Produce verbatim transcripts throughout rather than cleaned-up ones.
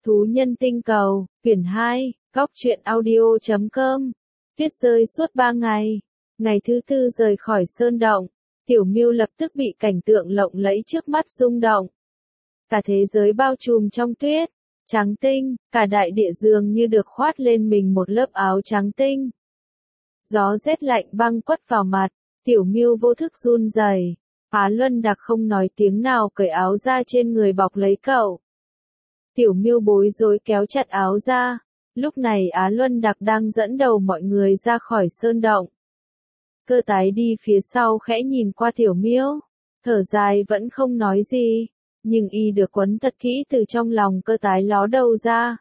Thú nhân tinh cầu, quyển hai, góc truyện audio chấm com. Tuyết rơi suốt ba ngày. Ngày thứ tư rời khỏi sơn động, Tiểu Miêu lập tức bị cảnh tượng lộng lẫy trước mắt rung động. Cả thế giới bao trùm trong tuyết, trắng tinh, cả đại địa dường như được khoát lên mình một lớp áo trắng tinh. Gió rét lạnh băng quất vào mặt, Tiểu Miêu vô thức run rẩy. Á Luân Đặc không nói tiếng nào cởi áo ra trên người bọc lấy cậu. Tiểu Miêu bối rối kéo chặt áo ra. Lúc này Á Luân Đặc đang dẫn đầu mọi người ra khỏi sơn động. Cơ tái đi phía sau khẽ nhìn qua Tiểu Miêu, thở dài vẫn không nói gì, nhưng y được quấn thật kỹ từ trong lòng cơ tái ló đầu ra.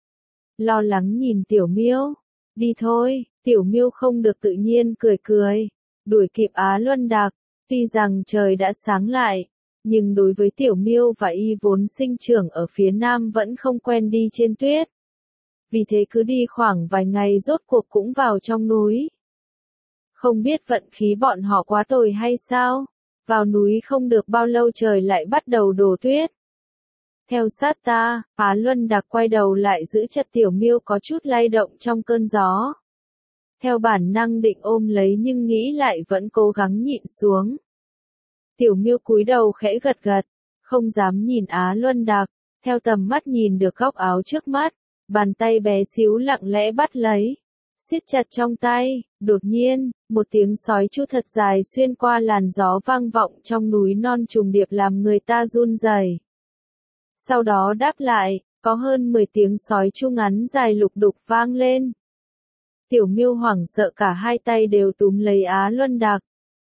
Lo lắng nhìn Tiểu Miêu, đi thôi, Tiểu Miêu không được tự nhiên cười cười, đuổi kịp Á Luân Đặc. Tuy rằng trời đã sáng lại, nhưng đối với Tiểu Miêu và y vốn sinh trưởng ở phía nam vẫn không quen đi trên tuyết. Vì thế cứ đi khoảng vài ngày rốt cuộc cũng vào trong núi. Không biết vận khí bọn họ quá tồi hay sao, vào núi không được bao lâu trời lại bắt đầu đổ tuyết. Theo sát ta, Á Luân Đặc quay đầu lại giữ chặt Tiểu Miêu có chút lay động trong cơn gió. Theo bản năng định ôm lấy nhưng nghĩ lại vẫn cố gắng nhịn xuống. Tiểu Miêu cúi đầu khẽ gật gật, không dám nhìn Á Luân Đặc, theo tầm mắt nhìn được góc áo trước mắt, bàn tay bé xíu lặng lẽ bắt lấy, siết chặt trong tay. Đột nhiên, một tiếng sói chu thật dài xuyên qua làn gió vang vọng trong núi non trùng điệp làm người ta run rẩy. Sau đó đáp lại, có hơn mười tiếng sói chu ngắn dài lục đục vang lên. Tiểu Miêu hoảng sợ cả hai tay đều túm lấy Á Luân Đặc.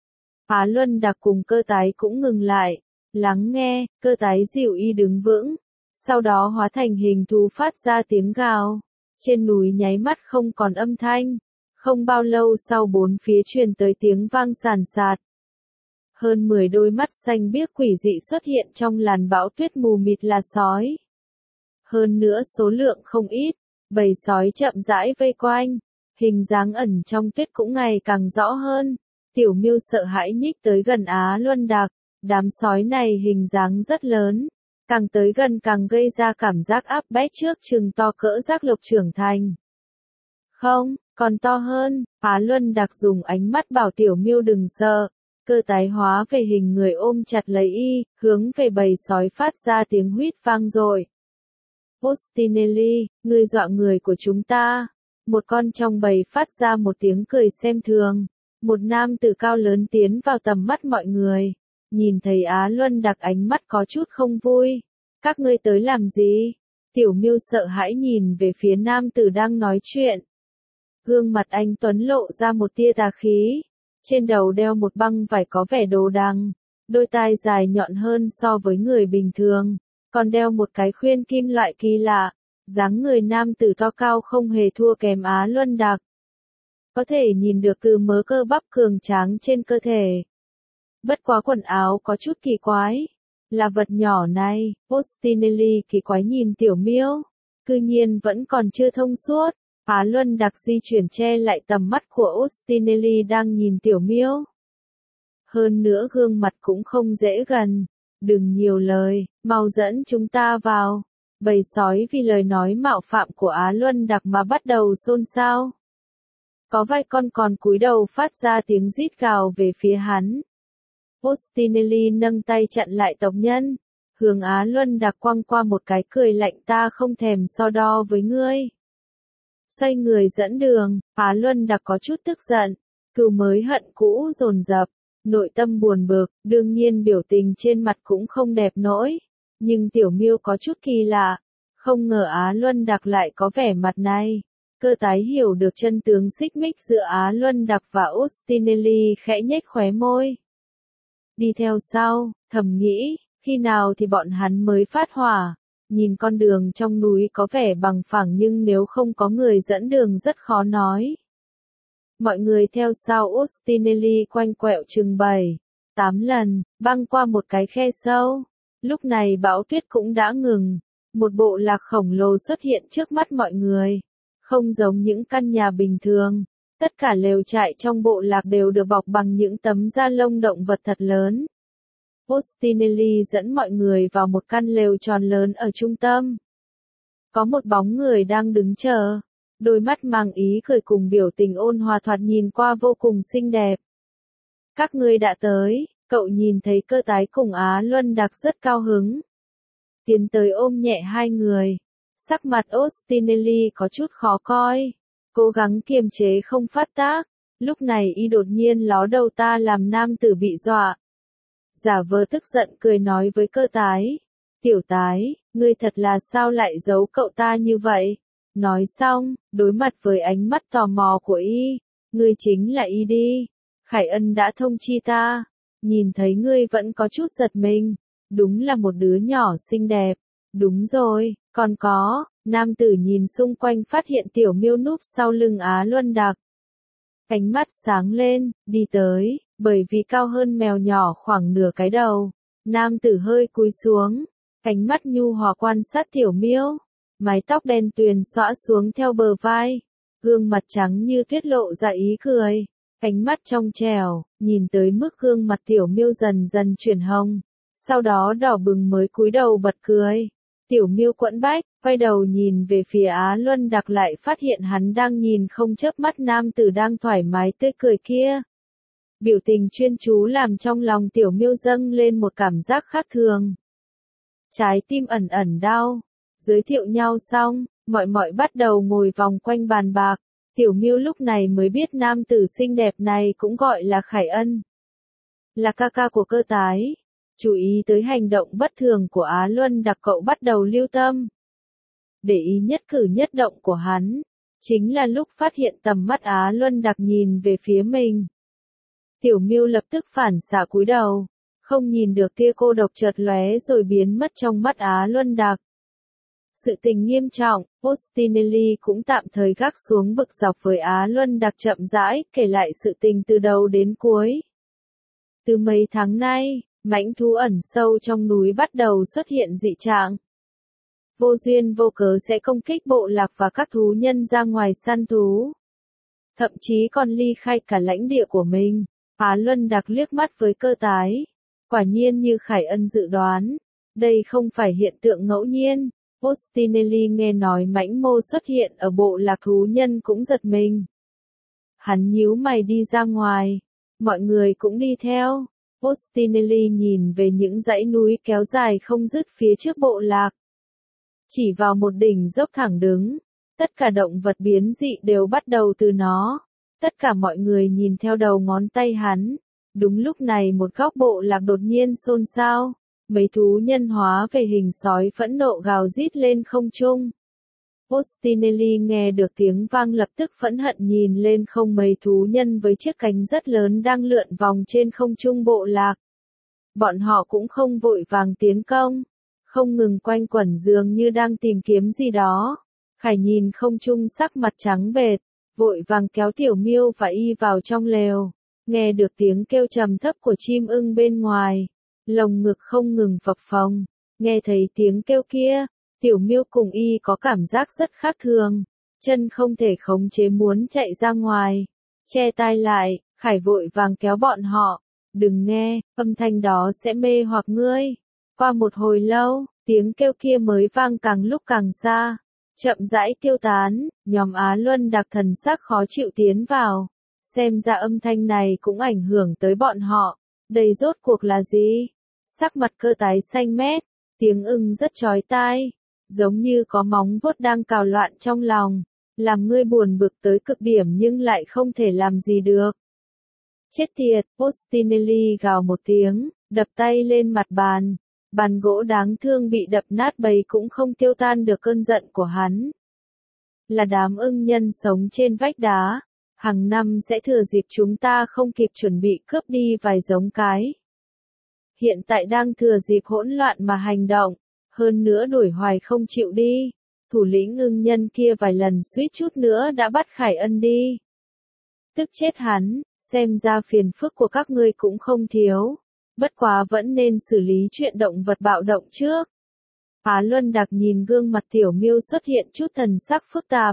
Á Luân Đặc cùng cơ tái cũng ngừng lại, lắng nghe, cơ tái dìu y đứng vững, sau đó hóa thành hình thú phát ra tiếng gào. Trên núi nháy mắt không còn âm thanh, không bao lâu sau bốn phía truyền tới tiếng vang sàn sạt. Hơn mười đôi mắt xanh biếc quỷ dị xuất hiện trong làn bão tuyết mù mịt là sói. Hơn nữa số lượng không ít, bầy sói chậm rãi vây quanh. Hình dáng ẩn trong tuyết cũng ngày càng rõ hơn. Tiểu Miêu sợ hãi nhích tới gần Á Luân Đặc. Đám sói này hình dáng rất lớn, càng tới gần càng gây ra cảm giác áp bách trước chừng to cỡ giác lộc trưởng thành. Không, còn to hơn. Á Luân Đặc dùng ánh mắt bảo Tiểu Miêu đừng sợ. Cơ tái hóa về hình người ôm chặt lấy y, hướng về bầy sói phát ra tiếng huýt vang dội. Postinelli, ngươi dọa người của chúng ta. Một con trong bầy phát ra một tiếng cười xem thường. Một nam tử cao lớn tiến vào tầm mắt mọi người. Nhìn thấy Á Luân Đặc ánh mắt có chút không vui. Các ngươi tới làm gì? Tiểu Miêu sợ hãi nhìn về phía nam tử đang nói chuyện. Gương mặt anh tuấn lộ ra một tia tà khí. Trên đầu đeo một băng vải có vẻ đồ đằng. Đôi tai dài nhọn hơn so với người bình thường. Còn đeo một cái khuyên kim loại kỳ lạ. Dáng người nam tử to cao không hề thua kém Á Luân Đặc. Có thể nhìn được từ mớ cơ bắp cường tráng trên cơ thể. Bất quá quần áo có chút kỳ quái. Là vật nhỏ này, Postinelli kỳ quái nhìn Tiểu Miêu. Cư nhiên vẫn còn chưa thông suốt. Á Luân Đặc di chuyển che lại tầm mắt của Postinelli đang nhìn Tiểu Miêu. Hơn nữa gương mặt cũng không dễ gần. Đừng nhiều lời, mau dẫn chúng ta vào. Bầy sói vì lời nói mạo phạm của Á Luân Đặc mà bắt đầu xôn xao. Có vài con còn cúi đầu phát ra tiếng rít gào về phía hắn. Postinelli nâng tay chặn lại tộc nhân, hướng Á Luân Đặc quăng qua một cái cười lạnh ta không thèm so đo với ngươi. Xoay người dẫn đường, Á Luân Đặc có chút tức giận, cừu mới hận cũ dồn dập, nội tâm buồn bực, đương nhiên biểu tình trên mặt cũng không đẹp nỗi. Nhưng Tiểu Miêu có chút kỳ lạ, không ngờ Á Luân Đặc lại có vẻ mặt này. Cơ tái hiểu được chân tướng xích mích giữa Á Luân Đặc và Postinelli khẽ nhếch khóe môi. Đi theo sau, thầm nghĩ, khi nào thì bọn hắn mới phát hỏa. Nhìn con đường trong núi có vẻ bằng phẳng nhưng nếu không có người dẫn đường rất khó nói. Mọi người theo sau Postinelli quanh quẹo chừng bảy, tám lần, băng qua một cái khe sâu. Lúc này bão tuyết cũng đã ngừng. Một bộ lạc khổng lồ xuất hiện trước mắt mọi người. Không giống những căn nhà bình thường. Tất cả lều trại trong bộ lạc đều được bọc bằng những tấm da lông động vật thật lớn. Postinelli dẫn mọi người vào một căn lều tròn lớn ở trung tâm. Có một bóng người đang đứng chờ. Đôi mắt mang ý cười cùng biểu tình ôn hòa thoạt nhìn qua vô cùng xinh đẹp. Các ngươi đã tới, cậu nhìn thấy Cơ Tái cùng Á Luân Đặc rất cao hứng. Tiến tới ôm nhẹ hai người. Sắc mặt Ostinelli có chút khó coi. Cố gắng kiềm chế không phát tác. Lúc này y đột nhiên ló đầu ta làm nam tử bị dọa. Giả vờ tức giận cười nói với Cơ Tái. Tiểu Tái, ngươi thật là sao lại giấu cậu ta như vậy? Nói xong, đối mặt với ánh mắt tò mò của y. Ngươi chính là y đi. Khải Ân đã thông chi ta. Nhìn thấy ngươi vẫn có chút giật mình. Đúng là một đứa nhỏ xinh đẹp. Đúng rồi, còn có, nam tử nhìn xung quanh phát hiện Tiểu Miêu núp sau lưng Á Luân Đặc. Ánh mắt sáng lên, đi tới, bởi vì cao hơn mèo nhỏ khoảng nửa cái đầu. Nam tử hơi cúi xuống, ánh mắt nhu hòa quan sát Tiểu Miêu. Mái tóc đen tuyền xõa xuống theo bờ vai. Gương mặt trắng như tuyết lộ ra ý cười. Ánh mắt trong trẻo, nhìn tới mức gương mặt Tiểu Miêu dần dần chuyển hồng. Sau đó đỏ bừng mới cúi đầu bật cười. Tiểu Miêu quẫn bách, quay đầu nhìn về phía Á Luân Đặc lại phát hiện hắn đang nhìn không chớp mắt nam tử đang thoải mái tươi cười kia. Biểu tình chuyên chú làm trong lòng Tiểu Miêu dâng lên một cảm giác khác thường. Trái tim ẩn ẩn đau. Giới thiệu nhau xong, mọi mọi bắt đầu ngồi vòng quanh bàn bạc. Tiểu Miêu lúc này mới biết nam tử xinh đẹp này cũng gọi là Khải Ân. Là ca ca của Cơ Tái. Chú ý tới hành động bất thường của Á Luân Đặc, cậu bắt đầu lưu tâm. Để ý nhất cử nhất động của hắn. Chính là lúc phát hiện tầm mắt Á Luân Đặc nhìn về phía mình. Tiểu Miêu lập tức phản xạ cúi đầu. Không nhìn được tia cô độc chợt lóe rồi biến mất trong mắt Á Luân Đặc. Sự tình nghiêm trọng, Ostinelli cũng tạm thời gác xuống bực dọc với Á Luân Đặc, chậm rãi kể lại sự tình từ đầu đến cuối. Từ mấy tháng nay, mãnh thú ẩn sâu trong núi bắt đầu xuất hiện dị trạng. Vô duyên vô cớ sẽ công kích bộ lạc và các thú nhân ra ngoài săn thú. Thậm chí còn ly khai cả lãnh địa của mình. Á Luân Đặc liếc mắt với Cơ Tái. Quả nhiên như Khải Ân dự đoán. Đây không phải hiện tượng ngẫu nhiên. Ostinelli nghe nói mãnh mô xuất hiện ở bộ lạc thú nhân cũng giật mình. Hắn nhíu mày đi ra ngoài. Mọi người cũng đi theo. Ostinelli nhìn về những dãy núi kéo dài không dứt phía trước bộ lạc. Chỉ vào một đỉnh dốc thẳng đứng. Tất cả động vật biến dị đều bắt đầu từ nó. Tất cả mọi người nhìn theo đầu ngón tay hắn. Đúng lúc này một góc bộ lạc đột nhiên xôn xao. Mấy thú nhân hóa về hình sói phẫn nộ gào rít lên không trung. Ostinelli nghe được tiếng vang lập tức phẫn hận nhìn lên không, mấy thú nhân với chiếc cánh rất lớn đang lượn vòng trên không trung bộ lạc. Bọn họ cũng không vội vàng tiến công, không ngừng quanh quẩn dường như đang tìm kiếm gì đó. Khải nhìn không trung sắc mặt trắng bệch, vội vàng kéo Tiểu Miêu và y vào trong lều. Nghe được tiếng kêu trầm thấp của chim ưng bên ngoài, lồng ngực không ngừng phập phồng. Nghe thấy tiếng kêu kia, Tiểu Miêu cùng y có cảm giác rất khác thường, chân không thể khống chế muốn chạy ra ngoài. Che tai lại, Khải vội vàng kéo bọn họ. Đừng nghe, âm thanh đó sẽ mê hoặc ngươi. Qua một hồi lâu, tiếng kêu kia mới vang càng lúc càng xa. Chậm rãi tiêu tán, nhóm Á Luân Đặc thần sắc khó chịu tiến vào. Xem ra âm thanh này cũng ảnh hưởng tới bọn họ. Đây rốt cuộc là gì? Sắc mặt Cơ Tái xanh mét, tiếng ưng rất chói tai. Giống như có móng vuốt đang cào loạn trong lòng. Làm ngươi buồn bực tới cực điểm nhưng lại không thể làm gì được. Chết tiệt, Ostinelli gào một tiếng, đập tay lên mặt bàn. Bàn gỗ đáng thương bị đập nát bấy cũng không tiêu tan được cơn giận của hắn. Là đám ưng nhân sống trên vách đá. Hàng năm sẽ thừa dịp chúng ta không kịp chuẩn bị cướp đi vài giống cái. Hiện tại đang thừa dịp hỗn loạn mà hành động. Hơn nữa đuổi hoài không chịu đi. Thủ lĩnh ưng nhân kia vài lần suýt chút nữa đã bắt Khải Ân đi. Tức chết hắn, xem ra phiền phức của các ngươi cũng không thiếu. Bất quá vẫn nên xử lý chuyện động vật bạo động trước. Á Luân Đặc nhìn gương mặt Tiểu Miêu xuất hiện chút thần sắc phức tạp.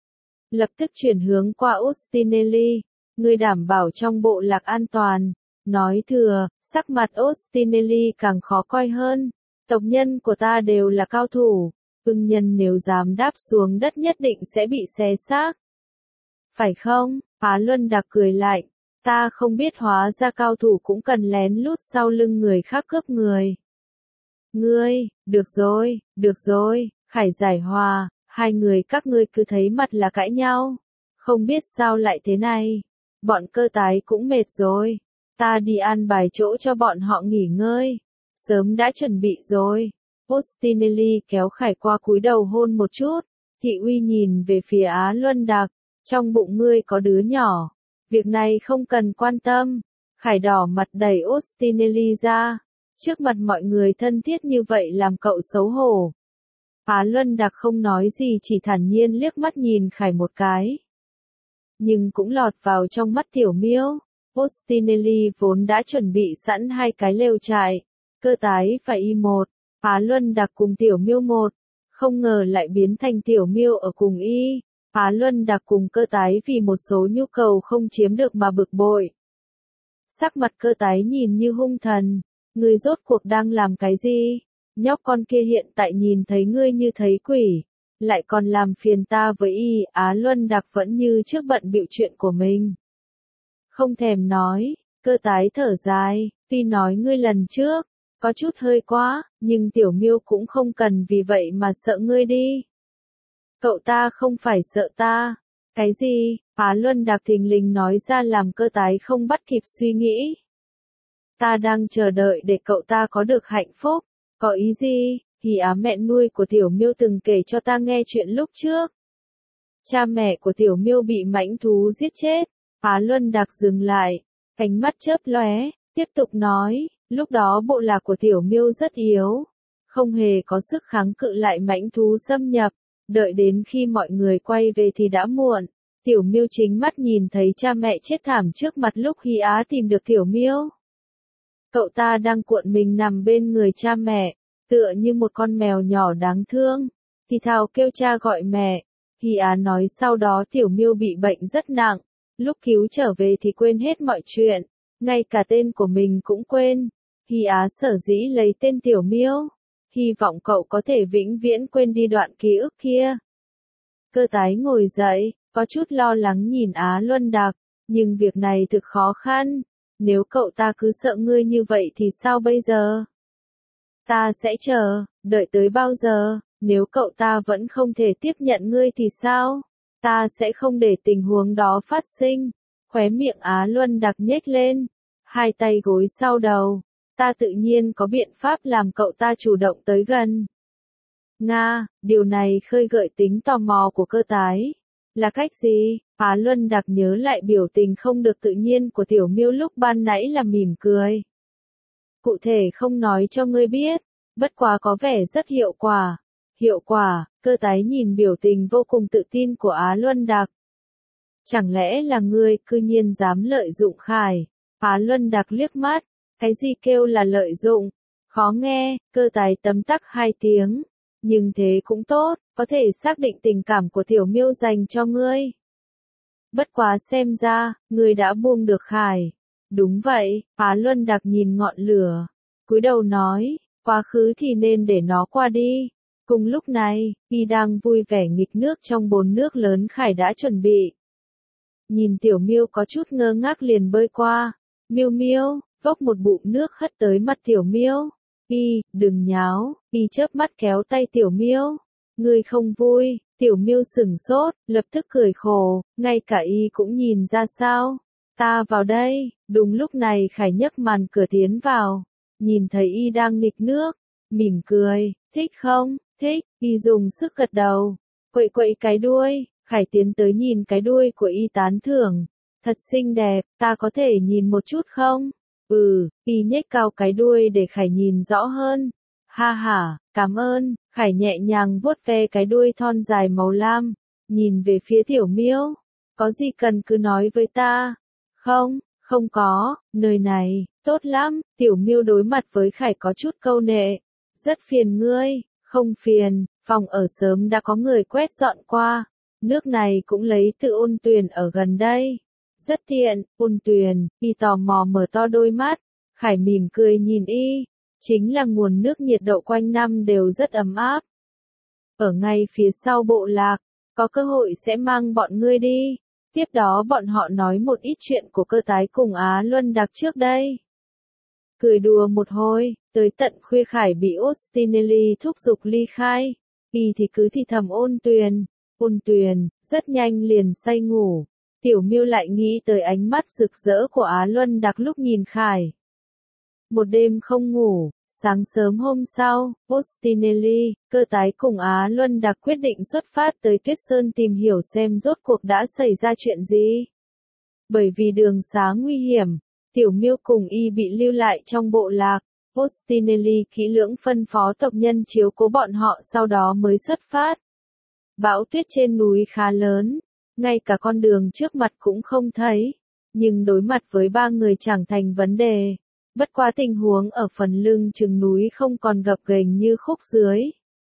Lập tức chuyển hướng qua Ostinelli. Ngươi đảm bảo trong bộ lạc an toàn. Nói thừa, sắc mặt Ostinelli càng khó coi hơn. Tộc nhân của ta đều là cao thủ. ưng nhân nếu dám đáp xuống đất nhất định sẽ bị xé xác. Phải không? Á Luân Đạc cười lạnh, ta không biết hóa ra cao thủ cũng cần lén lút sau lưng người khác cướp người. Ngươi, được rồi, được rồi, Khải giải hòa, hai người các ngươi cứ thấy mặt là cãi nhau. Không biết sao lại thế này. Bọn Cơ Tái cũng mệt rồi. Ta đi an bài chỗ cho bọn họ nghỉ ngơi. Sớm đã chuẩn bị rồi. Postinelli kéo Khải qua cúi đầu hôn một chút. Thị uy nhìn về phía Á Luân Đạc. Trong bụng ngươi có đứa nhỏ. Việc này không cần quan tâm. Khải đỏ mặt đẩy Postinelli ra. Trước mặt mọi người thân thiết như vậy làm cậu xấu hổ. Á Luân Đạc không nói gì chỉ thản nhiên liếc mắt nhìn Khải một cái. Nhưng cũng lọt vào trong mắt Tiểu Miêu. Postinelli vốn đã chuẩn bị sẵn hai cái lều trại. Cơ Tái và y một. Á Luân Đạc cùng Tiểu Miêu một. Không ngờ lại biến thành Tiểu Miêu ở cùng y. Á Luân Đạc cùng Cơ Tái vì một số nhu cầu không chiếm được mà bực bội. Sắc mặt Cơ Tái nhìn như hung thần. Ngươi rốt cuộc đang làm cái gì? Nhóc con kia hiện tại nhìn thấy ngươi như thấy quỷ. Lại còn làm phiền ta với y. Á Luân Đạc vẫn như trước bận bịu chuyện của mình. Không thèm nói. Cơ Tái thở dài. Tuy nói ngươi lần trước có chút hơi quá, nhưng Tiểu Miêu cũng không cần vì vậy mà sợ ngươi đi. Cậu ta không phải sợ ta. Cái gì? Á Luân Đạc thình lình nói ra làm Cơ Tái không bắt kịp suy nghĩ. Ta đang chờ đợi để cậu ta có được hạnh phúc. Có ý gì? Thì Á mẹ nuôi của Tiểu Miêu từng kể cho ta nghe chuyện lúc trước. Cha mẹ của Tiểu Miêu bị mãnh thú giết chết. Á Luân Đạc dừng lại, ánh mắt chớp lóe, tiếp tục nói, lúc đó bộ lạc của Tiểu Miêu rất yếu, không hề có sức kháng cự lại mãnh thú xâm nhập, đợi đến khi mọi người quay về thì đã muộn. Tiểu Miêu chính mắt nhìn thấy cha mẹ chết thảm trước mặt lúc Hy Á tìm được Tiểu Miêu. Cậu ta đang cuộn mình nằm bên người cha mẹ, tựa như một con mèo nhỏ đáng thương, thì thào kêu cha gọi mẹ. Hy Á nói sau đó Tiểu Miêu bị bệnh rất nặng, lúc cứu trở về thì quên hết mọi chuyện, ngay cả tên của mình cũng quên. Hy Á sở dĩ lấy tên Tiểu Miêu, hy vọng cậu có thể vĩnh viễn quên đi đoạn ký ức kia. Cơ Tái ngồi dậy, có chút lo lắng nhìn Á Luân Đạc, nhưng việc này thực khó khăn. Nếu cậu ta cứ sợ ngươi như vậy thì sao bây giờ? Ta sẽ chờ, đợi tới bao giờ? Nếu cậu ta vẫn không thể tiếp nhận ngươi thì sao? Ta sẽ không để tình huống đó phát sinh. Khóe miệng Á Luân Đạc nhếch lên, hai tay gối sau đầu. Ta tự nhiên có biện pháp làm cậu ta chủ động tới gần. Nga, điều này khơi gợi tính tò mò của Cơ Tái. Là cách gì? Á Luân Đạc nhớ lại biểu tình không được tự nhiên của Tiểu Miêu lúc ban nãy là mỉm cười. Cụ thể không nói cho ngươi biết, bất quá có vẻ rất hiệu quả. Hiệu quả? Cơ Tái nhìn biểu tình vô cùng tự tin của Á Luân Đạc. Chẳng lẽ là ngươi cư nhiên dám lợi dụng Khải? Á Luân Đạc liếc mắt, cái gì kêu là lợi dụng? Khó nghe. Cơ Tái tấm tắc hai tiếng. Nhưng thế cũng tốt, có thể xác định tình cảm của Tiểu Miêu dành cho ngươi. Bất quá xem ra, ngươi đã buông được Khải. Đúng vậy. Á Luân Đạc nhìn ngọn lửa, cúi đầu nói, quá khứ thì nên để nó qua đi. Cùng lúc này, y đang vui vẻ nghịch nước trong bồn nước lớn Khải đã chuẩn bị. Nhìn Tiểu Miêu có chút ngơ ngác liền bơi qua. Miêu Miêu, vốc một bụng nước hất tới mặt Tiểu Miêu. Y, đừng nháo. Y chớp mắt kéo tay Tiểu Miêu. Ngươi không vui? Tiểu Miêu sửng sốt, lập tức cười khổ, ngay cả y cũng nhìn ra sao. Ta vào đây. Đúng lúc này Khải nhấc màn cửa tiến vào, nhìn thấy y đang nghịch nước, mỉm cười, thích không? Thích. Y dùng sức gật đầu, quậy quậy cái đuôi. Khải tiến tới nhìn cái đuôi của y tán thưởng, thật xinh đẹp, ta có thể nhìn một chút không? Ừ. Y nhếch cao cái đuôi để Khải nhìn rõ hơn. Ha ha, cảm ơn. Khải nhẹ nhàng vuốt ve cái đuôi thon dài màu lam, nhìn về phía Tiểu Miêu. Có gì cần cứ nói với ta. Không, không có, nơi này, tốt lắm. Tiểu Miêu đối mặt với Khải có chút câu nệ. Rất phiền ngươi. Không phiền, phòng ở sớm đã có người quét dọn qua. Nước này cũng lấy từ ôn tuyền ở gần đây. Rất tiện. Ôn tuyền. Y tò mò mở to đôi mắt. Khải mỉm cười nhìn y. Chính là nguồn nước nhiệt độ quanh năm đều rất ấm áp. ở ngay phía sau bộ lạc, có cơ hội sẽ mang bọn ngươi đi. Tiếp đó bọn họ nói một ít chuyện của Cơ Tái cùng Á Luân Đặc trước đây. Cười đùa một hồi, tới tận khuya Khải bị Ostinelli thúc giục ly khai, y thì cứ thì thầm Ôn Tuyền, Ôn Tuyền, rất nhanh liền say ngủ. Tiểu Miêu lại nghĩ tới ánh mắt rực rỡ của Á Luân Đặc lúc nhìn Khải. Một đêm không ngủ, sáng sớm hôm sau, Ostinelli, Cơ Tái cùng Á Luân Đặc quyết định xuất phát tới Tuyết Sơn tìm hiểu xem rốt cuộc đã xảy ra chuyện gì. Bởi vì đường xá nguy hiểm, Tiểu Miêu cùng y bị lưu lại trong bộ lạc. Ostinelli kỹ lưỡng phân phó tộc nhân chiếu cố bọn họ sau đó mới xuất phát. Bão tuyết trên núi khá lớn, ngay cả con đường trước mặt cũng không thấy, nhưng đối mặt với ba người chẳng thành vấn đề. Bất quá tình huống ở phần lưng chừng núi không còn gập ghềnh như khúc dưới.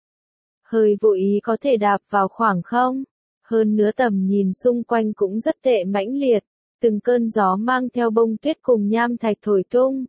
Hơi vô ý có thể đạp vào khoảng không, hơn nữa tầm nhìn xung quanh cũng rất tệ mãnh liệt, từng cơn gió mang theo bông tuyết cùng nham thạch thổi tung.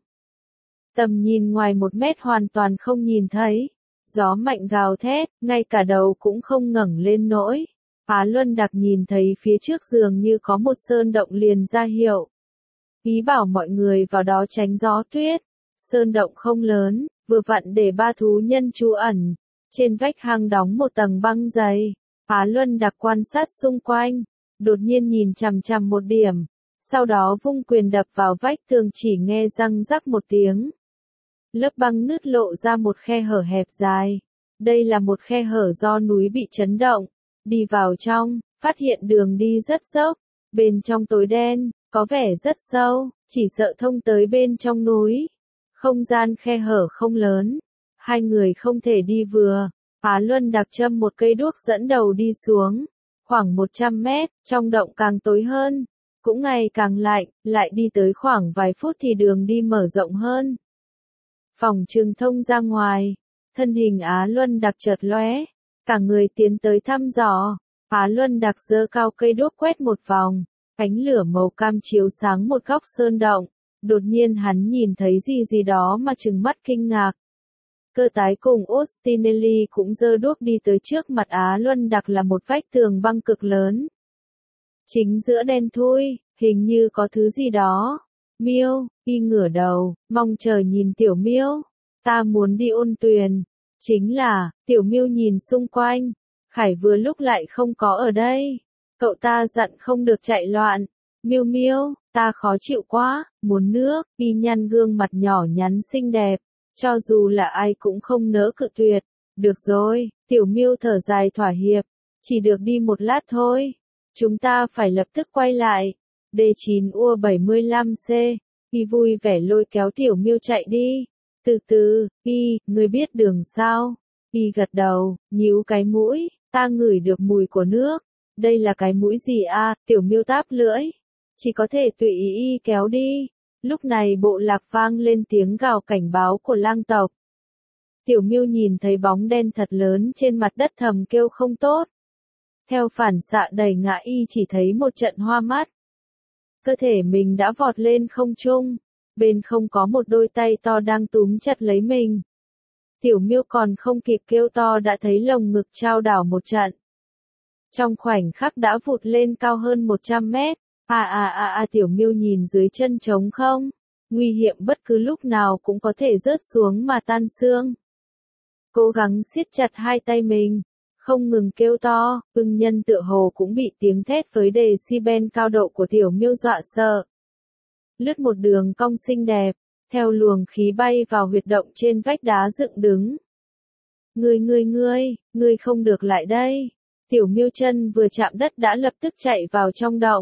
Tầm nhìn ngoài một mét hoàn toàn không nhìn thấy, gió mạnh gào thét, ngay cả đầu cũng không ngẩng lên nổi. Á Luân Đặc nhìn thấy phía trước dường như có một sơn động liền ra hiệu. Ý bảo mọi người vào đó tránh gió tuyết. Sơn động không lớn, vừa vặn để ba thú nhân trú ẩn. Trên vách hang đóng một tầng băng dày. Á Luân Đặc quan sát xung quanh, đột nhiên nhìn chằm chằm một điểm, sau đó vung quyền đập vào vách tường chỉ nghe răng rắc một tiếng. Lớp băng nứt lộ ra một khe hở hẹp dài. Đây là một khe hở do núi bị chấn động. Đi vào trong, phát hiện đường đi rất dốc, bên trong tối đen, có vẻ rất sâu, chỉ sợ thông tới bên trong núi. Không gian khe hở không lớn, hai người không thể đi vừa. Á Luân Đặc châm một cây đuốc dẫn đầu đi xuống, khoảng một trăm mét, trong động càng tối hơn, cũng ngày càng lạnh, lại đi tới khoảng vài phút thì đường đi mở rộng hơn. Phòng trường thông ra ngoài, thân hình Á Luân Đặc chợt lóe, cả người tiến tới thăm dò. Á Luân Đặc giơ cao cây đuốc quét một vòng, ánh lửa màu cam chiếu sáng một góc sơn động. Đột nhiên hắn nhìn thấy gì gì đó mà trừng mắt kinh ngạc. Cơ Tái cùng Ostinelli cũng giơ đuốc đi tới trước mặt Á Luân Đặc là một vách tường băng cực lớn. Chính giữa đen thui, hình như có thứ gì đó. Miêu, y ngửa đầu, mong chờ nhìn Tiểu Miêu. Ta muốn đi Ôn Tuyền. Chính là, Tiểu Miêu nhìn xung quanh. Khải vừa lúc lại không có ở đây. Cậu ta dặn không được chạy loạn. Miêu Miêu, ta khó chịu quá, muốn nước. Y nhăn gương mặt nhỏ nhắn xinh đẹp. Cho dù là ai cũng không nỡ cự tuyệt. Được rồi, Tiểu Miêu thở dài thỏa hiệp. Chỉ được đi một lát thôi. Chúng ta phải lập tức quay lại. D chín U bảy mươi lăm C. Y vui vẻ lôi kéo Tiểu Miêu chạy đi. Từ từ, Y, ngươi biết đường sao? Y gật đầu, nhíu cái mũi, ta ngửi được mùi của nước. Đây là cái mũi gì à? Tiểu Miêu táp lưỡi. Chỉ có thể tùy ý Y kéo đi. Lúc này bộ lạc vang lên tiếng gào cảnh báo của lang tộc. Tiểu Miêu nhìn thấy bóng đen thật lớn trên mặt đất thầm kêu không tốt. Theo phản xạ đầy ngã y chỉ thấy một trận hoa mắt. Cơ thể mình đã vọt lên không trung, bên không có một đôi tay to đang túm chặt lấy mình. Tiểu Miêu còn không kịp kêu to đã thấy lồng ngực trao đảo một trận. Trong khoảnh khắc đã vụt lên cao hơn một trăm mét. À à à à Tiểu Miêu nhìn dưới chân trống không. Nguy hiểm bất cứ lúc nào cũng có thể rớt xuống mà tan xương. Cố gắng siết chặt hai tay mình, không ngừng kêu to, ưng nhân tựa hồ cũng bị tiếng thét với decibel cao độ của Tiểu Miêu dọa sợ. Lướt một đường cong xinh đẹp, theo luồng khí bay vào huyệt động trên vách đá dựng đứng. Ngươi ngươi ngươi, ngươi không được lại đây. Tiểu Miêu chân vừa chạm đất đã lập tức chạy vào trong động.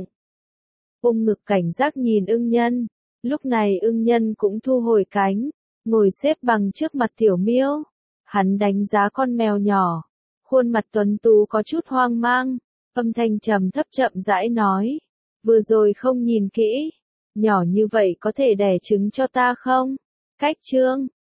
Ôm ngực cảnh giác nhìn ưng nhân. Lúc này ưng nhân cũng thu hồi cánh, ngồi xếp bằng trước mặt Tiểu Miêu. Hắn đánh giá con mèo nhỏ. Khuôn mặt tuấn tú có chút hoang mang. Âm thanh trầm thấp chậm rãi nói. Vừa rồi không nhìn kỹ. Nhỏ như vậy có thể đẻ trứng cho ta không? Cách chương.